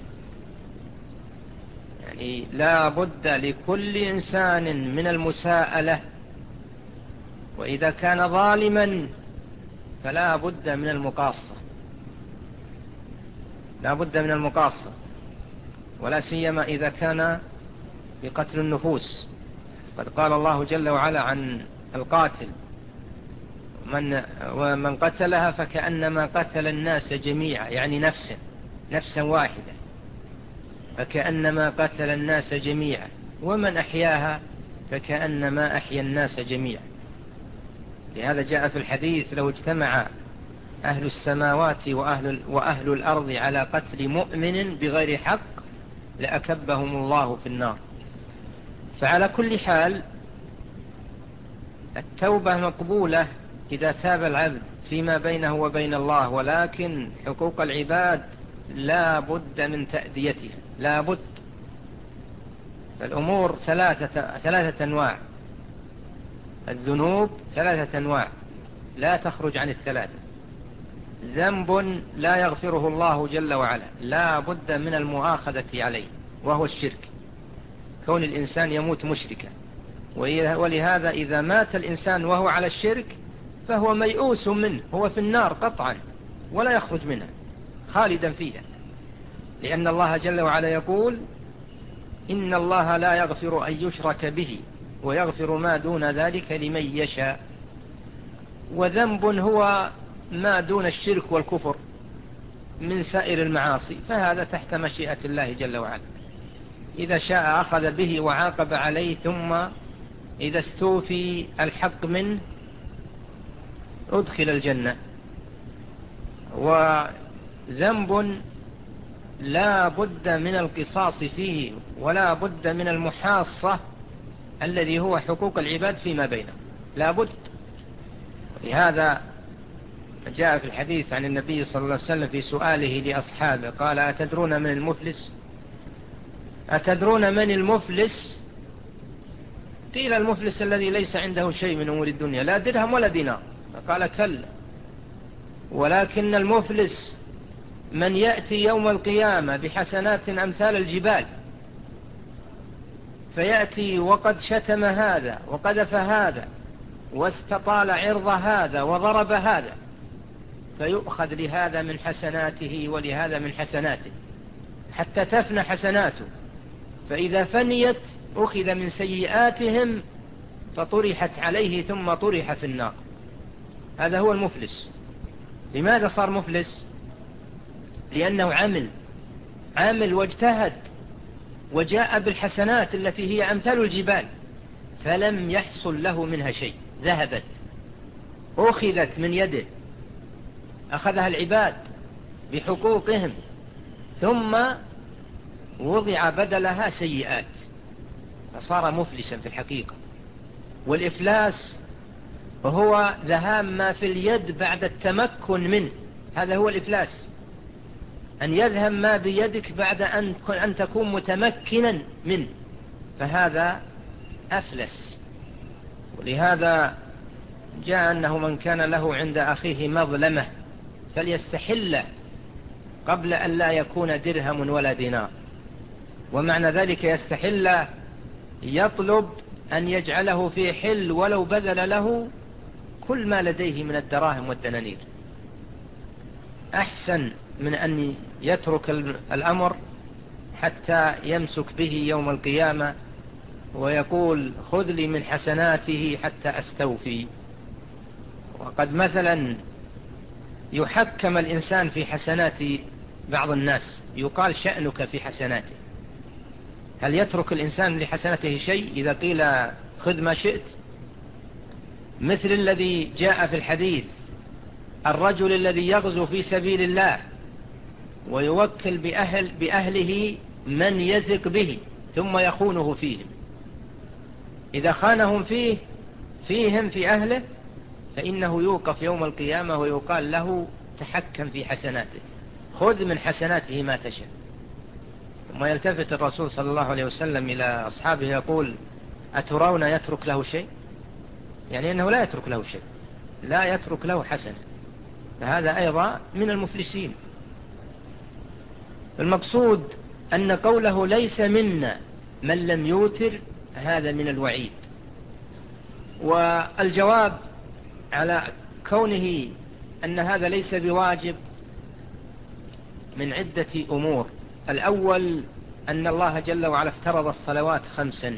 Speaker 2: يعني لا بد لكل إنسان من المساءلة، وإذا كان ظالما فلا بد من المقاصة، ولا سيما إذا كان بقتل النفوس. قد قال الله جل وعلا عن القاتل ومن قتلها فكأنما قتل الناس جميعا، يعني نفسا واحدة، فكأنما قتل الناس جميعا، ومن أحياها فكأنما أحيا الناس جميعا. لهذا جاء في الحديث لو اجتمع أهل السماوات وأهل الأرض على قتل مؤمن بغير حق لأكبهم الله في النار. فعلى كل حال التوبة مقبولة إذا تاب العبد فيما بينه وبين الله، ولكن حقوق العباد لا بد من تأديتها، لا بد. فالأمور ثلاثة أنواع، الذنوب 3 أنواع لا تخرج عن الثلاثة. ذنب لا يغفره الله جل وعلا لا بد من المؤاخذة عليه، وهو الشرك، كون الإنسان يموت مشركا. ولهذا إذا مات الإنسان وهو على الشرك فهو ميؤوس منه، هو في النار قطعا ولا يخرج منها، خالدا فيها، لأن الله جل وعلا يقول إن الله لا يغفر أن يشرك به ويغفر ما دون ذلك لمن يشاء. وذنب هو ما دون الشرك والكفر من سائر المعاصي، فهذا تحت مشيئة الله جل وعلا، إذا شاء أخذ به وعاقب عليه، ثم إذا استوفي الحق منه أدخل الجنة. وذنب لا بد من القصاص فيه، ولا بد من المحاصة الذي هو حقوق العباد فيما بينهم، لا بد. لهذا جاء في الحديث عن النبي صلى الله عليه وسلم في سؤاله لأصحابه قال: أتدرون من المفلس؟ أتدرون من المفلس؟ قيل: المفلس الذي ليس عنده شيء من أمور الدنيا، لا درهم ولا دينار. فقال: كلا، ولكن المفلس من يأتي يوم القيامة بحسنات أمثال الجبال، فيأتي وقد شتم هذا وقذف هذا واستطال عرض هذا وضرب هذا، فيؤخذ لهذا من حسناته ولهذا من حسناته حتى تفنى حسناته، فإذا فنيت أخذ من سيئاتهم فطرحت عليه ثم طرح في النار. هذا هو المفلس. لماذا صار مفلس؟ لأنه عمل واجتهد وجاء بالحسنات التي هي أمثال الجبال، فلم يحصل له منها شيء، ذهبت، أخذت من يده، أخذها العباد بحقوقهم، ثم وضع بدلها سيئات، فصار مفلسا في الحقيقة. والإفلاس هو ذهاب ما في اليد بعد التمكن منه، هذا هو الإفلاس، أن يذهب ما بيدك بعد أن تكون متمكنا منه، فهذا أفلس. ولهذا جاء أنه من كان له عند أخيه مظلمة فليستحل قبل أن لا يكون درهم ولا دينار. ومعنى ذلك يستحل يطلب أن يجعله في حل ولو بذل له كل ما لديه من الدراهم والدنانير، أحسن من أن يترك الأمر حتى يمسك به يوم القيامة ويقول: خذ لي من حسناته حتى أستوفي. وقد مثلا يحكم الإنسان في حسنات بعض الناس، يقال: شأنك في حسناته. هل يترك الإنسان لحسناته شيء إذا قيل: خذ ما شئت؟ مثل الذي جاء في الحديث: الرجل الذي يغزو في سبيل الله ويوكل بأهله من يثق به ثم يخونه فيهم، إذا خانهم فيهم في أهله فإنه يوقف يوم القيامة ويقال له: تحكم في حسناته، خذ من حسناته ما تشاء. ثم يلتفت الرسول صلى الله عليه وسلم إلى أصحابه يقول: أترون يترك له شيء؟ يعني أنه لا يترك له شيء، لا يترك له حسنة، فهذا أيضا من المفلسين. المقصود أن قوله ليس منا من لم يوتر هذا من الوعيد. والجواب على كونه أن هذا ليس بواجب من عدة أمور. الأول أن الله جل وعلا افترض الصلوات 5،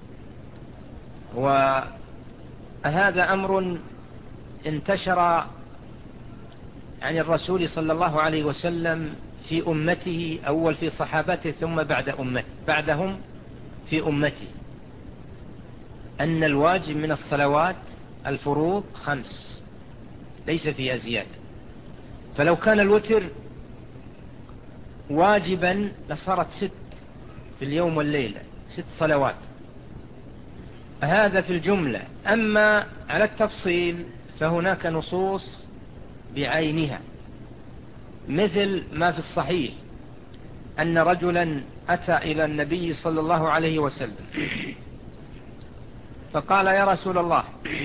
Speaker 2: وهذا أمر انتشر عن الرسول صلى الله عليه وسلم في أمته، أول في صحابته ثم بعدهم في أمته، أن الواجب من الصلوات الفروض 5 ليس فيها زيادة. فلو كان الوتر واجبا لصارت 6 في اليوم والليلة، 6 صلوات. هذا في الجملة. أما على التفصيل فهناك نصوص بعينها، مثل ما في الصحيح أن رجلا أتى إلى النبي صلى الله عليه وسلم فقال: يا رسول الله،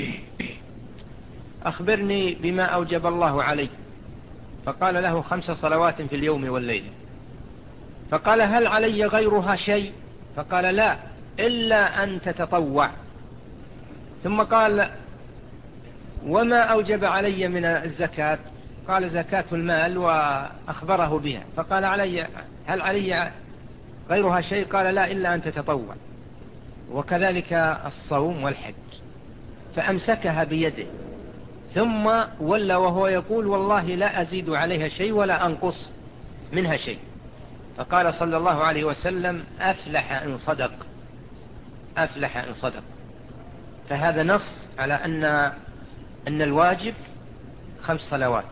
Speaker 2: أخبرني بما أوجب الله علي. فقال له: 5 صلوات في اليوم والليلة. فقال: هل علي غيرها شيء؟ فقال: لا، إلا أن تتطوع. ثم قال: وما أوجب علي من الزكاة؟ قال: زكاة المال، وأخبره بها. فقال: هل علي غيرها شيء؟ قال: لا، إلا أن تتطوع. وكذلك الصوم والحج. فأمسكها بيده ثم ولى وهو يقول والله لا أزيد عليها شيء ولا أنقص منها شيء. فقال صلى الله عليه وسلم أفلح إن صدق، أفلح إن صدق. فهذا نص على أن الواجب 5 صلوات.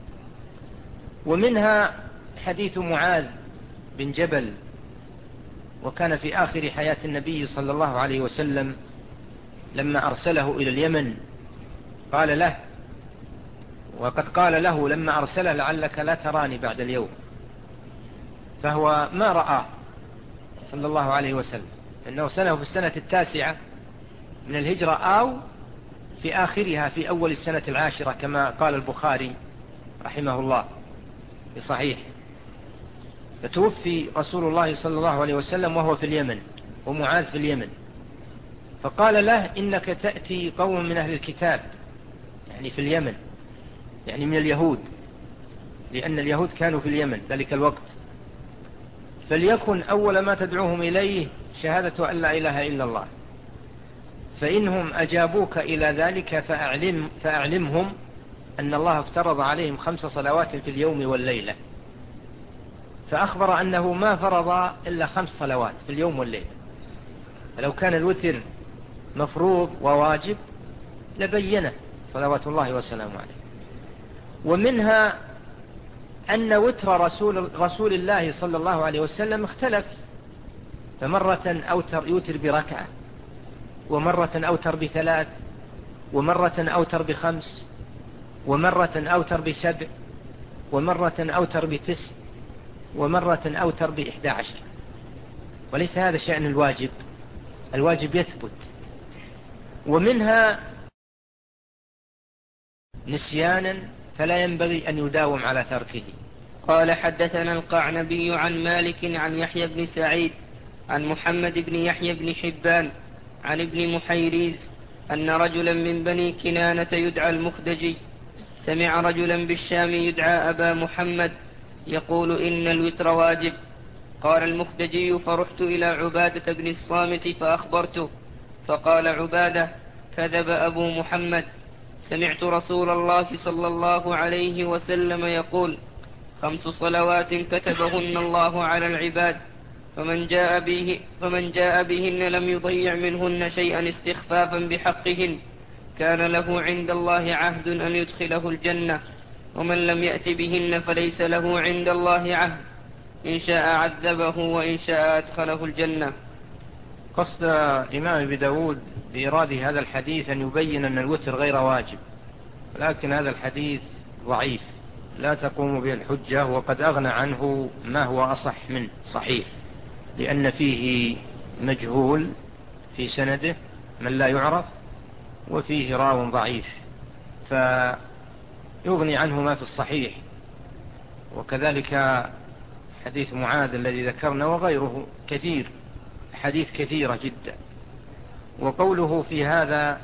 Speaker 2: ومنها حديث معاذ بن جبل، وكان في آخر حياة النبي صلى الله عليه وسلم لما أرسله إلى اليمن قال له، وقد قال له لما أرسله لعلك لا تراني بعد اليوم، فهو ما رآه صلى الله عليه وسلم، إنه أرسله في السنة 9 من الهجرة أو في آخرها في أول السنة 10 كما قال البخاري رحمه الله في صحيح. فتوفي رسول الله صلى الله عليه وسلم وهو في اليمن، ومعاذ في اليمن، فقال له إنك تأتي قوم من أهل الكتاب، يعني في اليمن، يعني من اليهود، لأن اليهود كانوا في اليمن ذلك الوقت، فليكن أول ما تدعوهم إليه شهادة أن لا إله إلا الله، فإنهم أجابوك إلى ذلك فأعلمهم أن الله افترض عليهم 5 صلوات في اليوم والليلة. فأخبر أنه ما فرض إلا 5 صلوات في اليوم والليلة، فلو كان الوتر مفروض وواجب لبينه صلوات الله وسلامه عليه. ومنها أن وتر رسول الله صلى الله عليه وسلم اختلف، فمرة يوتر بركعة، ومرة أوتر ب3، ومرة أوتر ب5، ومرة أوتر ب7، ومرة أوتر ب9، ومرة أوتر ب11. وليس هذا شأن الواجب، الواجب يثبت. ومنها نسيانا فلا ينبغي أن يداوم على تركه.
Speaker 1: قال حدثنا القعنبي عن مالك عن يحيى بن سعيد عن محمد بن يحيى بن حبان عن ابن محيريز أن رجلا من بني كنانة يدعى المخدجي سمع رجلا بالشام يدعى أبا محمد يقول إن الوتر واجب. قال المخدجي فرحت إلى عبادة بن الصامت فأخبرته، فقال عبادة كذب أبو محمد، سمعت رسول الله صلى الله عليه وسلم يقول 5 صلوات كتبهن الله على العباد، فمن جاء بهن لم يضيع منهن شيئا استخفافا بحقهن كان له عند الله عهد أن يدخله الجنة، ومن لم يأت بهن فليس له عند الله عهد، إن شاء عذبه وإن شاء أدخله الجنة.
Speaker 2: قصد إمام أبي داود بإيراد هذا الحديث أن يبين أن الوتر غير واجب، لكن هذا الحديث ضعيف لا تقوم به الحجة، وقد أغنى عنه ما هو أصح من صحيح، لأن فيه مجهول في سنده من لا يعرف، وفيه راو ضعيف، فيغني عنه ما في الصحيح. وكذلك حديث معاذ الذي ذكرنا وغيره كثير، حديث كثيرة جدا. وقوله في هذا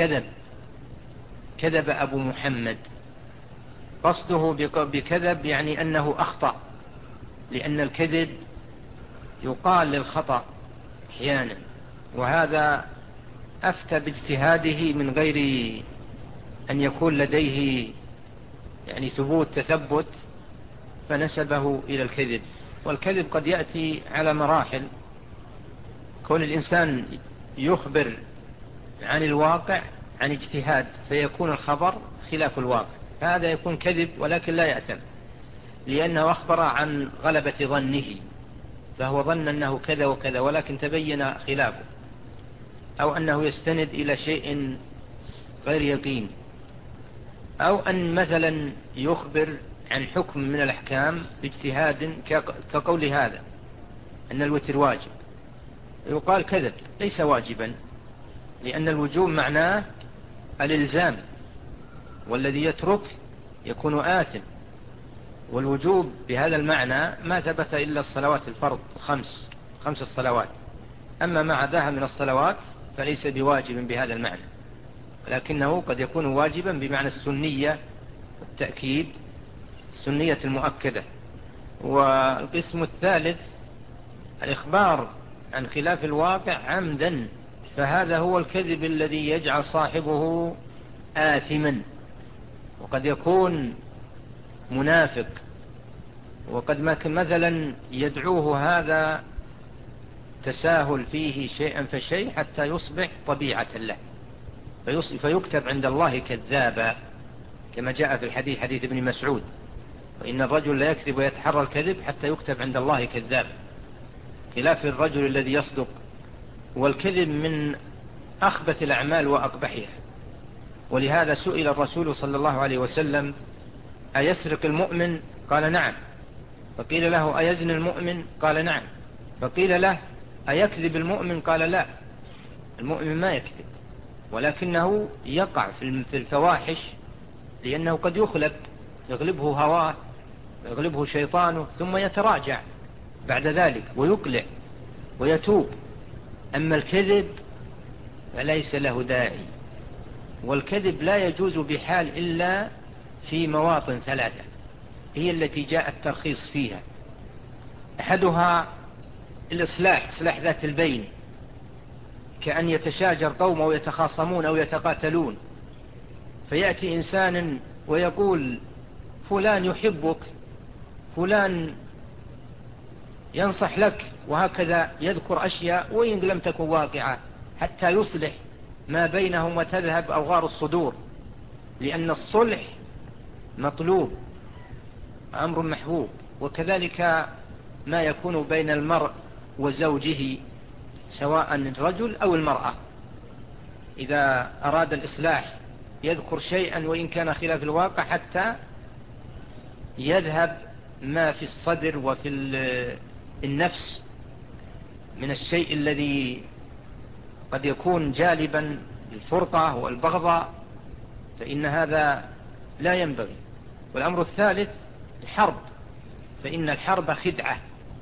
Speaker 2: كذب أبو محمد، قصده بكذب يعني أنه أخطأ، لأن الكذب يقال للخطأ أحيانا، وهذا أفتى باجتهاده من غير أن يكون لديه يعني تثبت فنسبه إلى الكذب. والكذب قد يأتي على مراحل، كون الإنسان يخبر عن الواقع عن اجتهاد فيكون الخبر خلاف الواقع، هذا يكون كذب ولكن لا يأثم، لأنه أخبر عن غلبة ظنه، فهو ظن أنه كذا وكذا ولكن تبين خلافه، أو أنه يستند إلى شيء غير يقين، أو أن مثلا يخبر عن حكم من الأحكام باجتهاد كقول هذا أن الوتر واجب، يقال كذب ليس واجبا، لأن الوجوب معناه الإلزام، والذي يترك يكون آثم. والوجوب بهذا المعنى ما ثبت إلا الصلوات الفرض 5 الصلوات، أما ما عداها من الصلوات فليس بواجب بهذا المعنى، لكنه قد يكون واجبا بمعنى السنية والتأكيد، السنية المؤكدة. والقسم الثالث الإخبار عن خلاف الواقع عمدا، فهذا هو الكذب الذي يجعل صاحبه آثما، وقد يكون منافق، وقد مثلا يدعوه هذا تساهل فيه شيئا فشيء حتى يصبح طبيعة له، فيكتب عند الله كذابا، كما جاء في الحديث حديث ابن مسعود: وإن الرجل لا يكذب ويتحرى الكذب حتى يكتب عند الله كذاب، خلاف الرجل الذي يصدق. والكذب من أخبث الأعمال وأقبحها، ولهذا سئل الرسول صلى الله عليه وسلم: أيسرق المؤمن؟ قال: نعم. فقيل له: أيزني المؤمن؟ قال: نعم. فقيل له: أيكذب المؤمن؟ قال: لا، المؤمن ما يكذب، ولكنه يقع في الفواحش، لأنه قد يغلبه هواه، يغلبه شيطانه، ثم يتراجع بعد ذلك ويقلع ويتوب. أما الكذب فليس له داعي، والكذب لا يجوز بحال إلا في مواطن ثلاثة هي التي جاء الترخيص فيها. أحدها إصلاح ذات البين، كأن يتشاجر قوم أو يتخاصمون أو يتقاتلون، فيأتي إنسان ويقول: فلان يحبك، فلان ينصح لك، وهكذا يذكر أشياء وإن لم تكن واقعة، حتى يصلح ما بينهم وتذهب أوغار الصدور، لأن الصلح مطلوب، أمر محبوب. وكذلك ما يكون بين المرء وزوجه، سواء الرجل أو المرأة، إذا أراد الإصلاح يذكر شيئا وإن كان خلاف الواقع، حتى يذهب ما في الصدر وفي النفس من الشيء الذي قد يكون جالبا للفرقة والبغضاء، فإن هذا لا ينبغي. والأمر الثالث الحرب، فإن الحرب خدعة،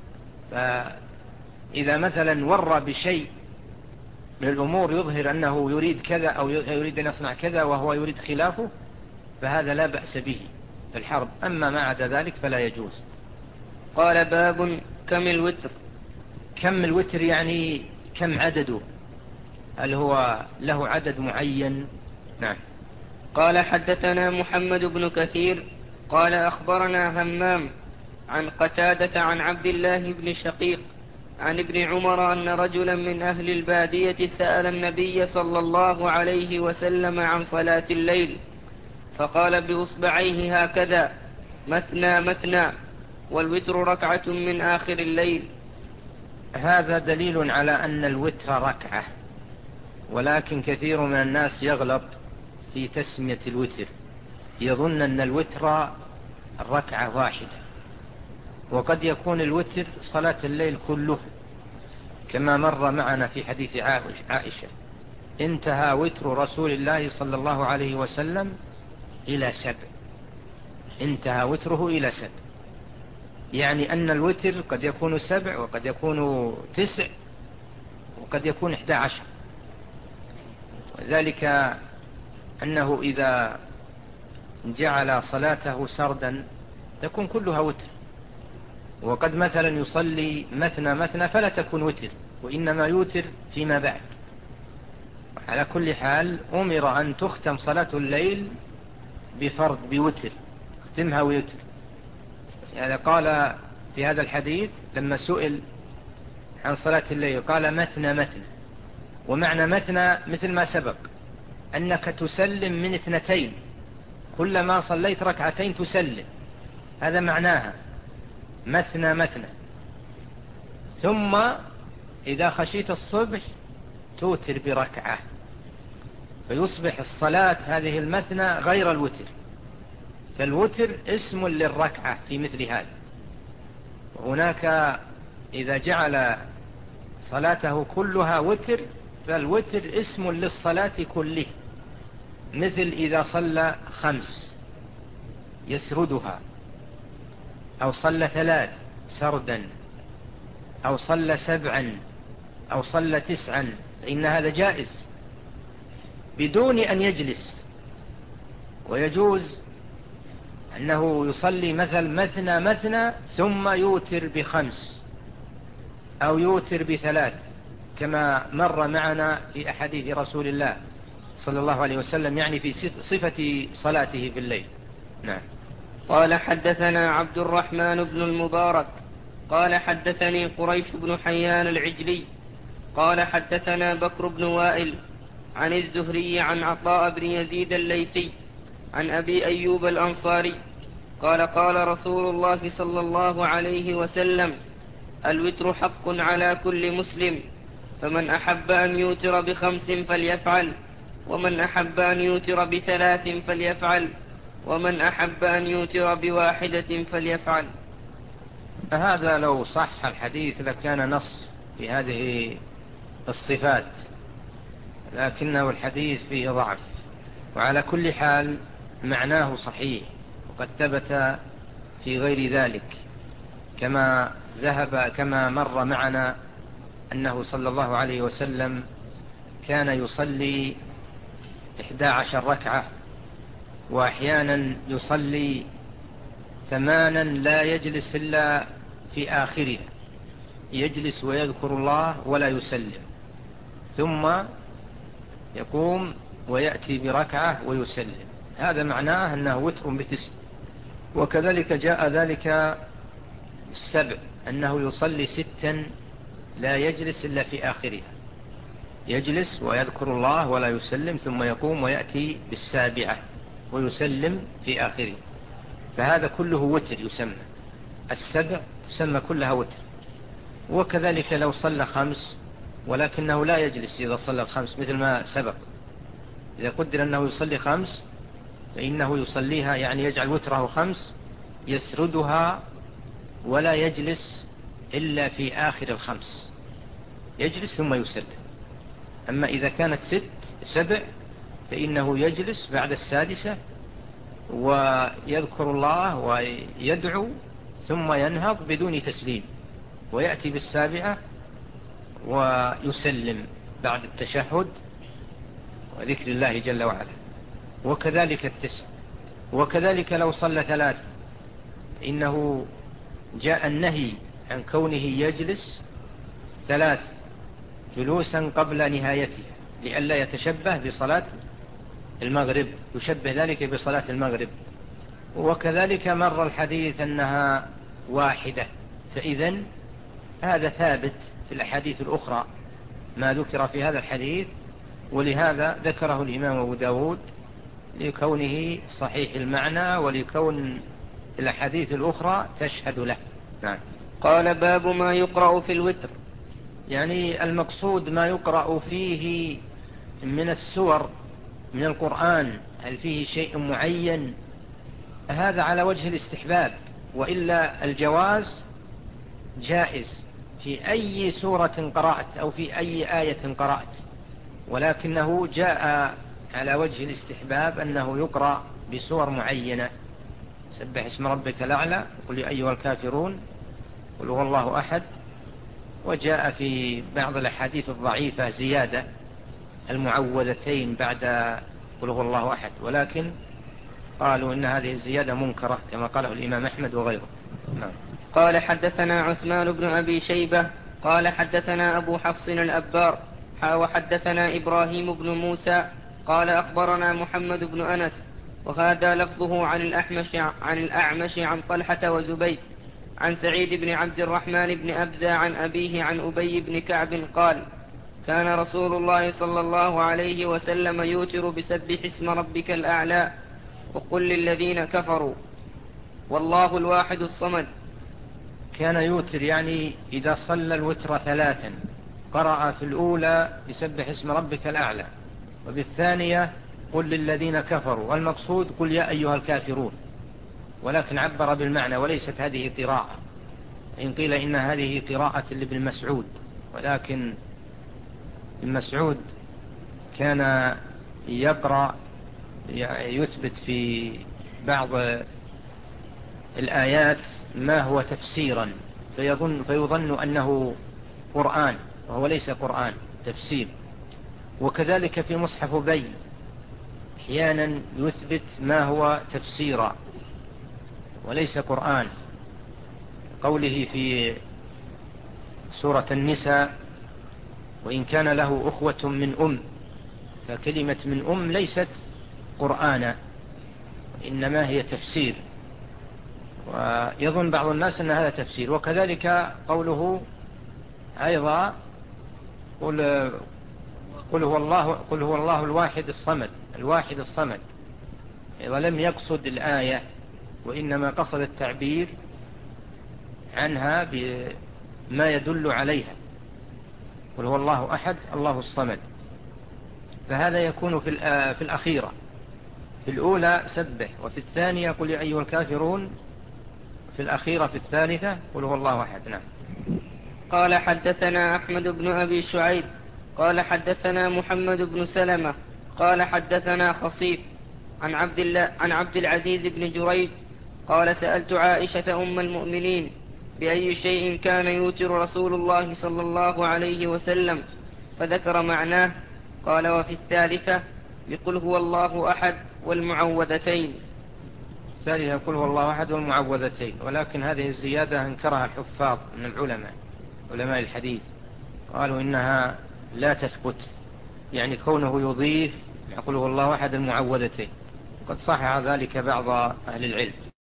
Speaker 2: فإذا مثلا ور بشيء من الأمور يظهر أنه يريد كذا أو يريد أن يصنع كذا وهو يريد خلافه، فهذا لا بأس به في الحرب. أما ما عدا ذلك فلا يجوز.
Speaker 1: قال: باب كم الوتر.
Speaker 2: كم الوتر يعني كم عدده؟ هل هو له عدد معين؟ نعم.
Speaker 1: قال: حدثنا محمد بن كثير قال: أخبرنا همام عن قتادة عن عبد الله بن شقيق عن ابن عمر أن رجلا من أهل البادية سأل النبي صلى الله عليه وسلم عن صلاة الليل، فقال بإصبعيه هكذا: مثنى مثنى، والوتر ركعة من آخر الليل.
Speaker 2: هذا دليل على أن الوتر ركعة، ولكن كثير من الناس يغلط في تسمية الوتر، يظن أن الوتر ركعة واحدة، وقد يكون الوتر صلاة الليل كله، كما مر معنا في حديث عائشة: انتهى وتر رسول الله صلى الله عليه وسلم إلى 7، انتهى وتره إلى 7، يعني أن الوتر قد يكون 7 وقد يكون 9 وقد يكون 11. وذلك أنه إذا جعل صلاته سردا تكون كلها وتر، وقد مثلا يصلي مثنى مثنى فلا تكون وتر، وإنما يوتر فيما بعد. على كل حال أمر أن تختم صلاة الليل بفرض بوتر، اختمها ويوتر. يعني قال في هذا الحديث لما سئل عن صلاة الليل قال: مثنى مثنى. ومعنى مثنى مثل ما سبق، أنك تسلم من 2، كلما صليت ركعتين تسلم، هذا معناها مثنى مثنى. ثم إذا خشيت الصبح توتر بركعة، فيصبح الصلاة هذه المثنى غير الوتر، فالوتر اسم للركعة في مثل هذا. وهناك إذا جعل صلاته كلها وتر فالوتر اسم للصلاة كله، مثل إذا صلى 5 يسردها، أو صلى 3 سردا، أو صلى 7 أو صلى 9، فإن هذا جائز بدون أن يجلس. ويجوز أنه يصلي مثنى مثنى ثم يوتر ب5 أو يوتر ب3، كما مر معنا في أحاديث رسول الله صلى الله عليه وسلم، يعني في صفة صلاته في الليل. نعم.
Speaker 1: قال حدثنا عبد الرحمن بن المبارك قال حدثني قريش بن حيان العجلي قال حدثنا بكر بن وائل عن الزهري عن عطاء بن يزيد الليثي عن أبي أيوب الأنصاري قال قال رسول الله صلى الله عليه وسلم: الوتر حق على كل مسلم، فمن أحب أن يوتر ب5 فليفعل، ومن أحب أن يوتر ب3 فليفعل، ومن أحب أن يوتر ب1 فليفعل.
Speaker 2: فهذا لو صح الحديث لكان نص في هذه الصفات، لكنه الحديث فيه ضعف، وعلى كل حال معناه صحيح، وقد ثبت في غير ذلك كما مر معنا أنه صلى الله عليه وسلم كان يصلي 11 ركعة، وأحيانا يصلي 8 لا يجلس إلا في آخرها، يجلس ويذكر الله ولا يسلم، ثم يقوم ويأتي بركعة ويسلم. هذا معناه أنه وتر ب9. وكذلك جاء ذلك 7 أنه يصلي 6 لا يجلس إلا في آخرها، يجلس ويذكر الله ولا يسلم، ثم يقوم ويأتي ب7 ويسلم في آخره. فهذا كله وتر يسمى، 7 تسمى كلها وتر. وكذلك لو صلى 5 ولكنه لا يجلس إذا صلى 5 مثل ما سبق، إذا قدر أنه يصلي 5 فإنه يصليها، يعني يجعل وتره 5 يسردها ولا يجلس إلا في آخر 5، يجلس ثم يسلم. أما إذا كانت 7 فإنه يجلس بعد 6 ويذكر الله ويدعو ثم ينهض بدون تسليم، ويأتي ب7 ويسلم بعد التشهد وذكر الله جل وعلا. وكذلك 9. وكذلك لو صلى 3 إنه جاء النهي عن كونه يجلس 3 جلوسا قبل نهايته لئلا يتشبه بصلاة المغرب، يشبه ذلك بصلاة المغرب. وكذلك مر الحديث أنها 1، فإذن هذا ثابت في الأحاديث الأخرى ما ذكر في هذا الحديث، ولهذا ذكره الإمام أبو داود لكونه صحيح المعنى ولكون الأحاديث الأخرى تشهد له. نعم.
Speaker 1: قال باب ما يقرأ في الوتر،
Speaker 2: يعني المقصود ما يقرأ فيه من السور من القرآن، هل فيه شيء معين؟ هذا على وجه الاستحباب، وإلا الجواز جائز في أي سورة قرأت أو في أي آية قرأت، ولكنه جاء على وجه الاستحباب أنه يقرأ بسور معينة: سبح اسم ربك الأعلى، قل يا أيها الكافرون، قل هو الله أحد. وجاء في بعض الأحاديث الضعيفة زيادة المعوذتين بعد قل هو الله أحد، ولكن قالوا إن هذه الزيادة منكرة كما قاله الإمام أحمد وغيره. نعم.
Speaker 1: قال حدثنا عثمان بن أبي شيبة قال حدثنا أبو حفص الأبار وحدثنا إبراهيم بن موسى قال أخبرنا محمد بن أنس، وهذا لفظه عن الأعمش عن طلحة وزبيد عن سعيد بن عبد الرحمن بن أبزة عن أبيه عن أبي بن كعب قال: كان رسول الله صلى الله عليه وسلم يوتر بسبح اسم ربك الأعلى وقل للذين كفروا والله الواحد الصمد.
Speaker 2: كان يوتر يعني إذا صلى الوتر 3 قرأ في الأولى بسبح اسم ربك الأعلى، وبالثانية قل للذين كفروا، والمقصود قل يا أيها الكافرون، ولكن عبر بالمعنى وليست هذه قراءة. إن قيل إن هذه قراءة لابن مسعود، ولكن ابن مسعود كان يقرأ يثبت في بعض الآيات ما هو تفسيرا فيظن أنه قرآن وهو ليس قرآن، تفسير. وكذلك في مصحف بي أحيانا يثبت ما هو تفسيرا وليس قرآن، قوله في سورة النساء: وإن كان له أخوة من فكلمة من ليست قرآنا، إنما هي تفسير، ويظن بعض الناس أن هذا تفسير. وكذلك قوله أيضا قل هو الله الواحد الصمد، إذا لم يقصد الآية، وإنما قصد التعبير عنها بما يدل عليها. قل هو الله أحد الله الصمد، فهذا يكون في الأخيرة. في الأولى سبح، وفي الثانية قل يا أيها الكافرون، في الأخيرة في الثالثة قل هو الله أحد. نعم.
Speaker 1: قال حدثنا أحمد بن أبي شعيب قال حدثنا محمد بن سلمة قال حدثنا خصيف عن عبد العزيز بن جريج قال سألت عائشة أم المؤمنين بأي شيء كان يوتر رسول الله صلى الله عليه وسلم، فذكر معناه. قال وفي الثالثة بقل هو الله أحد والمعوذتين.
Speaker 2: الثالثة يقول هو الله أحد والمعوذتين، ولكن هذه الزيادة انكرها الحفاظ من علماء الحديث، قالوا إنها لا تثبت، يعني كونه يضيف يقول هو الله أحد المعوذتين، وقد صحح ذلك بعض أهل العلم.